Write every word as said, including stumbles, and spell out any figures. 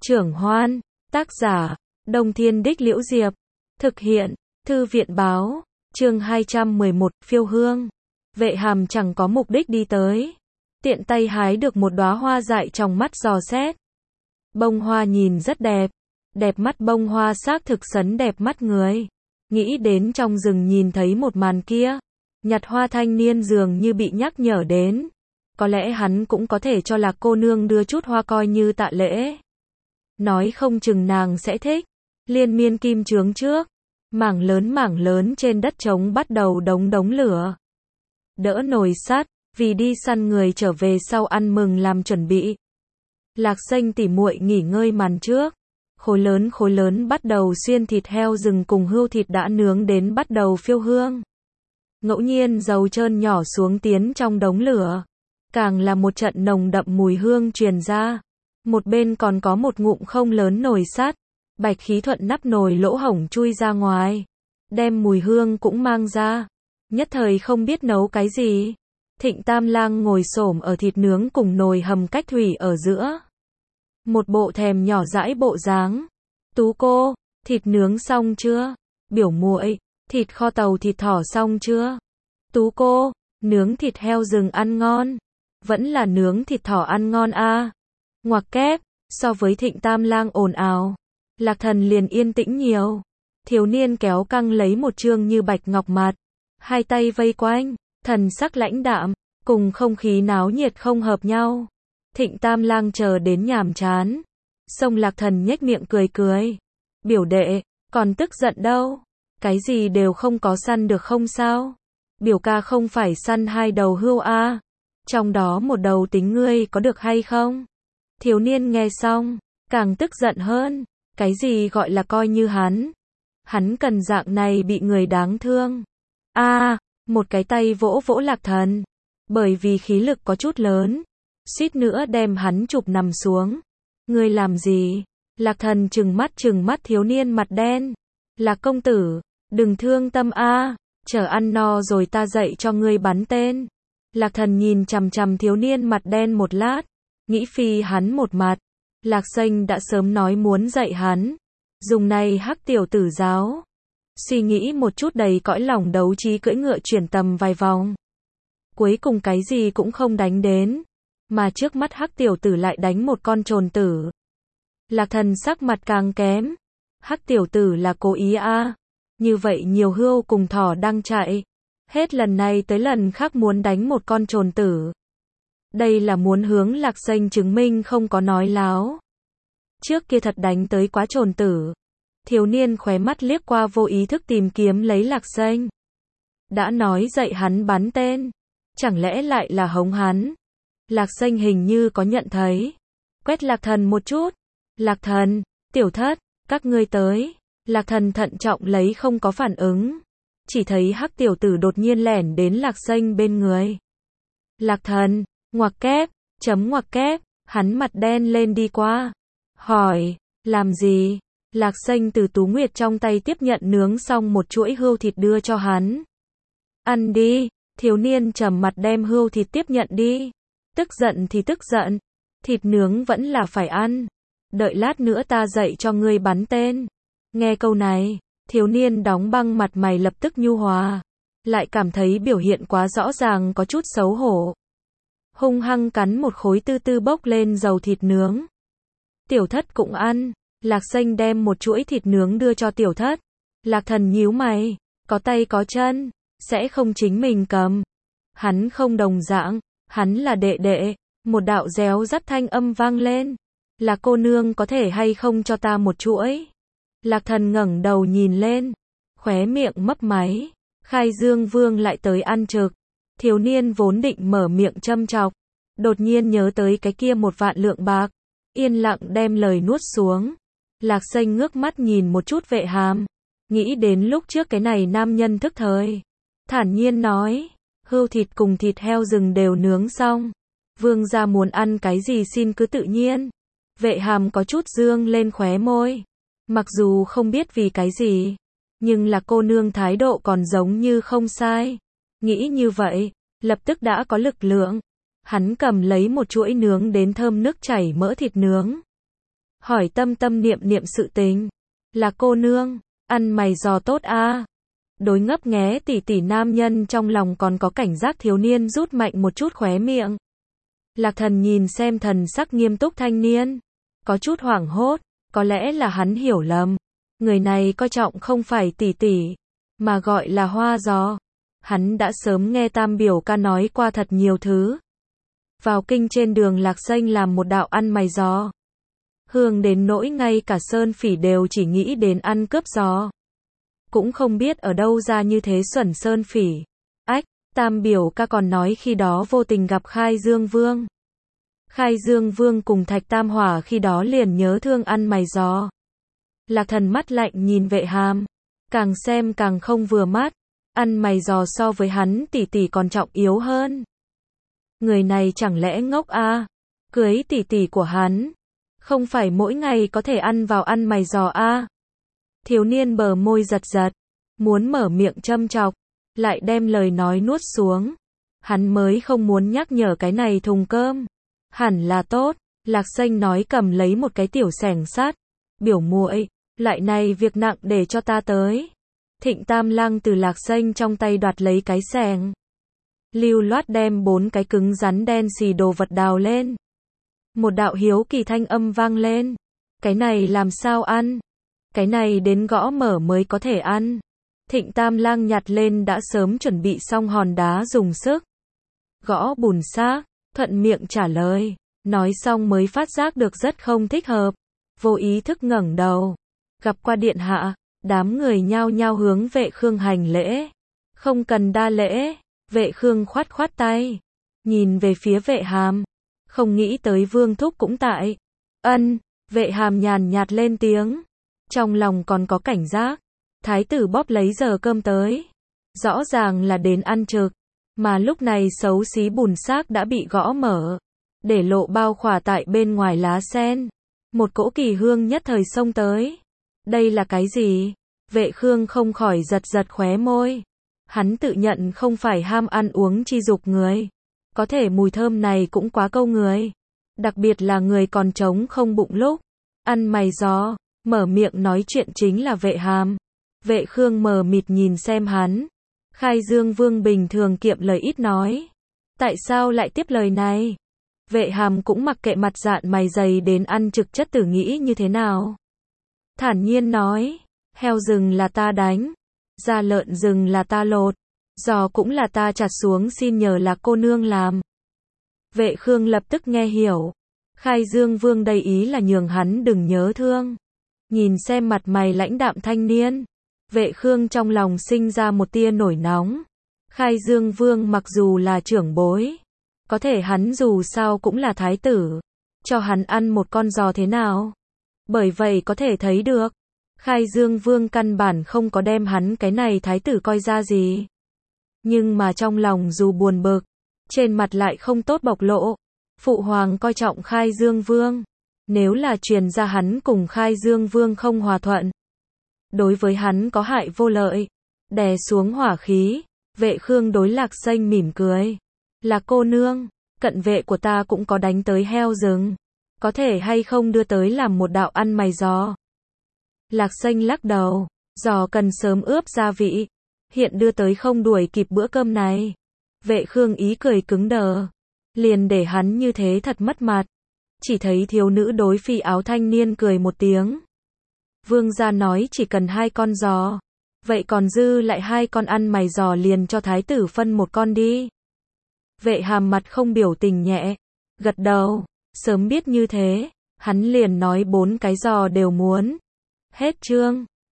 Trưởng Hoan, tác giả, Đông Thiên Đích Liễu Diệp, thực hiện, Thư viện báo, chương hai trăm mười một, phiêu hương. Vệ Hàm chẳng có mục đích đi tới, tiện tay hái được một đóa hoa dại trong mắt dò xét. Bông hoa nhìn rất đẹp, đẹp mắt bông hoa xác thực sấn đẹp mắt người. Nghĩ đến trong rừng nhìn thấy một màn kia, nhặt hoa thanh niên dường như bị nhắc nhở đến. Có lẽ hắn cũng có thể cho Lạc cô nương đưa chút hoa coi như tạ lễ. Nói không chừng nàng sẽ thích. Liên miên kim chướng trước, mảng lớn mảng lớn trên đất trống bắt đầu đống đống lửa. Đỡ nồi sắt, vì đi săn người trở về sau ăn mừng làm chuẩn bị. Lạc Xanh tỉ muội nghỉ ngơi màn trước. Khối lớn khối lớn bắt đầu xuyên thịt heo rừng cùng hươu thịt đã nướng đến bắt đầu phiêu hương. Ngẫu nhiên dầu trơn nhỏ xuống tiến trong đống lửa. Càng là một trận nồng đậm mùi hương truyền ra. Một bên còn có một ngụm không lớn nồi sắt. Bạch khí thuận nắp nồi lỗ hổng chui ra ngoài. Đem mùi hương cũng mang ra. Nhất thời không biết nấu cái gì. Thịnh Tam Lang ngồi xổm ở thịt nướng cùng nồi hầm cách thủy ở giữa. Một bộ thèm nhỏ dãi bộ dáng. Tú cô, thịt nướng xong chưa? Biểu muội, thịt kho tàu thịt thỏ xong chưa? Tú cô, nướng thịt heo rừng ăn ngon. Vẫn là nướng thịt thỏ ăn ngon a. À. Ngoặc kép, so với Thịnh Tam Lang ồn ào, Lạc Thần liền yên tĩnh nhiều. Thiếu niên kéo căng lấy một trương như bạch ngọc mặt, hai tay vây quanh, thần sắc lãnh đạm, cùng không khí náo nhiệt không hợp nhau. Thịnh Tam Lang chờ đến nhàm chán. Xông Lạc Thần nhếch miệng cười cười. Biểu đệ, còn tức giận đâu? Cái gì đều không có săn được không sao? Biểu ca không phải săn hai đầu hươu a? À? Trong đó một đầu tính ngươi có được hay không? Thiếu niên nghe xong, càng tức giận hơn. Cái gì gọi là coi như hắn? Hắn cần dạng này bị người đáng thương. A, à, một cái tay vỗ vỗ Lạc Thần. Bởi vì khí lực có chút lớn, suýt nữa đem hắn chụp nằm xuống. Ngươi làm gì? Lạc Thần trừng mắt trừng mắt thiếu niên mặt đen. Lạc công tử, đừng thương tâm a, à, chờ ăn no rồi ta dạy cho ngươi bắn tên. Lạc Thần nhìn chằm chằm thiếu niên mặt đen một lát, nghĩ phi hắn một mặt. Lạc Xanh đã sớm nói muốn dạy hắn, dùng này hắc tiểu tử giáo. Suy nghĩ một chút đầy cõi lòng đấu trí cưỡi ngựa chuyển tầm vài vòng. Cuối cùng cái gì cũng không đánh đến, mà trước mắt hắc tiểu tử lại đánh một con trồn tử. Lạc Thần sắc mặt càng kém. Hắc tiểu tử là cố ý a? À. Như vậy nhiều hươu cùng thỏ đang chạy, hết lần này tới lần khác muốn đánh một con trồn tử. Đây là muốn hướng Lạc Xanh chứng minh không có nói láo. Trước kia thật đánh tới quá trồn tử. Thiếu niên khóe mắt liếc qua vô ý thức tìm kiếm lấy Lạc Xanh. Đã nói dạy hắn bắn tên, chẳng lẽ lại là hống hắn? Lạc Xanh hình như có nhận thấy, quét Lạc Thần một chút. Lạc Thần, tiểu thất, các ngươi tới. Lạc Thần thận trọng lấy không có phản ứng. Chỉ thấy hắc tiểu tử đột nhiên lẻn đến Lạc Xanh bên người. Lạc Thần, ngoặc kép, chấm ngoặc kép, hắn mặt đen lên đi qua. Hỏi, làm gì? Lạc Xanh từ Tú Nguyệt trong tay tiếp nhận nướng xong một chuỗi hươu thịt đưa cho hắn. Ăn đi. Thiếu niên trầm mặt đem hươu thịt tiếp nhận đi. Tức giận thì tức giận, thịt nướng vẫn là phải ăn. Đợi lát nữa ta dạy cho ngươi bắn tên. Nghe câu này, thiếu niên đóng băng mặt mày lập tức nhu hòa, lại cảm thấy biểu hiện quá rõ ràng có chút xấu hổ. Hung hăng cắn một khối tư tư bốc lên dầu thịt nướng. Tiểu thất cũng ăn. Lạc Xanh đem một chuỗi thịt nướng đưa cho tiểu thất. Lạc Thần nhíu mày, có tay có chân, sẽ không chính mình cầm. Hắn không đồng dạng, hắn là đệ đệ. Một đạo réo rắt thanh âm vang lên. Lạc cô nương có thể hay không cho ta một chuỗi? Lạc Thần ngẩng đầu nhìn lên, khóe miệng mấp máy. Khai Dương Vương lại tới ăn trực. Thiếu niên vốn định mở miệng châm chọc, đột nhiên nhớ tới cái kia một vạn lượng bạc, yên lặng đem lời nuốt xuống. Lạc Xanh ngước mắt nhìn một chút Vệ Hàm, nghĩ đến lúc trước cái này nam nhân thức thời, thản nhiên nói, hươu thịt cùng thịt heo rừng đều nướng xong, vương gia muốn ăn cái gì xin cứ tự nhiên. Vệ Hàm có chút dương lên khóe môi, mặc dù không biết vì cái gì, nhưng là cô nương thái độ còn giống như không sai. Nghĩ như vậy, lập tức đã có lực lượng. Hắn cầm lấy một chuỗi nướng đến thơm nước chảy mỡ thịt nướng. hỏi tâm tâm niệm niệm sự tình. Là cô nương, ăn mày giò tốt a. Đối ngấp nghé tỉ tỉ nam nhân trong lòng còn có cảnh giác thiếu niên rút mạnh một chút khóe miệng. Lạc Thần nhìn xem thần sắc nghiêm túc thanh niên, có chút hoảng hốt, có lẽ là hắn hiểu lầm. Người này coi trọng không phải tỉ tỉ, mà gọi là hoa giò. Hắn đã sớm nghe Tam biểu ca nói qua thật nhiều thứ. Vào kinh trên đường Lạc Xanh làm một đạo ăn mày giò. Hương đến nỗi ngay cả Sơn Phỉ đều chỉ nghĩ đến ăn cướp giò. Cũng không biết ở đâu ra như thế xuẩn Sơn Phỉ. Ách, Tam biểu ca còn nói khi đó vô tình gặp Khai Dương Vương. Khai Dương Vương cùng Thạch Tam Hỏa khi đó liền nhớ thương ăn mày giò. Lạc Thần mắt lạnh nhìn Vệ Hàm, càng xem càng không vừa mắt. Ăn mày giò so với hắn tỷ tỷ còn trọng yếu hơn. Người này chẳng lẽ ngốc a? À? Cưới tỷ tỷ của hắn, không phải mỗi ngày có thể ăn vào ăn mày giò a? À? Thiếu niên bờ môi giật giật, muốn mở miệng châm chọc, lại đem lời nói nuốt xuống. Hắn mới không muốn nhắc nhở cái này thùng cơm. Hẳn là tốt, Lạc Xanh nói cầm lấy một cái tiểu xẻng sắt. Biểu muội, lại này việc nặng để cho ta tới. Thịnh Tam Lăng từ Lạc Xanh trong tay đoạt lấy cái xẻng. Lưu loát đem bốn cái cứng rắn đen xì đồ vật đào lên. Một đạo hiếu kỳ thanh âm vang lên. Cái này làm sao ăn? Cái này đến gõ mở mới có thể ăn. Thịnh Tam Lăng nhặt lên đã sớm chuẩn bị xong hòn đá dùng sức. Gõ bùn xác, thuận miệng trả lời. Nói xong mới phát giác được rất không thích hợp. Vô ý thức ngẩng đầu. Gặp qua điện hạ, đám người nhao nhao hướng Vệ Khương hành lễ. Không cần đa lễ, Vệ Khương khoát khoát tay. Nhìn về phía Vệ Hàm. Không nghĩ tới Vương Thúc cũng tại. Ân, Vệ Hàm nhàn nhạt lên tiếng. Trong lòng còn có cảnh giác. Thái tử bóp lấy giờ cơm tới. Rõ ràng là đến ăn trực. Mà lúc này xấu xí bùn xác đã bị gõ mở. Để lộ bao khỏa tại bên ngoài lá sen. Một cỗ kỳ hương nhất thời xông tới. Đây là cái gì? Vệ Khương không khỏi giật giật khóe môi. Hắn tự nhận không phải ham ăn uống chi dục người. Có thể mùi thơm này cũng quá câu người. Đặc biệt là người còn trống không bụng lúc. Ăn mày giò, mở miệng nói chuyện chính là Vệ Hàm. Vệ Khương mờ mịt nhìn xem hắn. Khai Dương Vương bình thường kiệm lời ít nói. Tại sao lại tiếp lời này? Vệ Hàm cũng mặc kệ mặt dạn mày dày đến ăn trực chất tử nghĩ như thế nào. Thản nhiên nói, heo rừng là ta đánh, da lợn rừng là ta lột, giò cũng là ta chặt xuống xin nhờ là cô nương làm. Vệ Khương lập tức nghe hiểu. Khai Dương Vương đầy ý là nhường hắn đừng nhớ thương. Nhìn xem mặt mày lãnh đạm thanh niên. Vệ Khương trong lòng sinh ra một tia nổi nóng. Khai Dương Vương mặc dù là trưởng bối. Có thể hắn dù sao cũng là thái tử. Cho hắn ăn một con giò thế nào? Bởi vậy có thể thấy được. Khai Dương Vương căn bản không có đem hắn cái này thái tử coi ra gì. Nhưng mà trong lòng dù buồn bực. Trên mặt lại không tốt bộc lộ. Phụ hoàng coi trọng Khai Dương Vương. Nếu là truyền ra hắn cùng Khai Dương Vương không hòa thuận. Đối với hắn có hại vô lợi. Đè xuống hỏa khí. Vệ Khương đối Lạc Xanh mỉm cười. Là cô nương, cận vệ của ta cũng có đánh tới heo rừng. Có thể hay không đưa tới làm một đạo ăn mày giò? Lạc Xanh lắc đầu. Giò cần sớm ướp gia vị. Hiện đưa tới không đuổi kịp bữa cơm này. Vệ Khương ý cười cứng đờ. Liền để hắn như thế thật mất mặt. Chỉ thấy thiếu nữ đối phi áo thanh niên cười một tiếng. Vương gia nói chỉ cần hai con giò. Vậy còn dư lại hai con ăn mày giò liền cho thái tử phân một con đi. Vệ Hàm mặt không biểu tình nhẹ. Gật đầu. Sớm biết như thế. Hắn liền nói bốn cái giò đều muốn. Hết chương.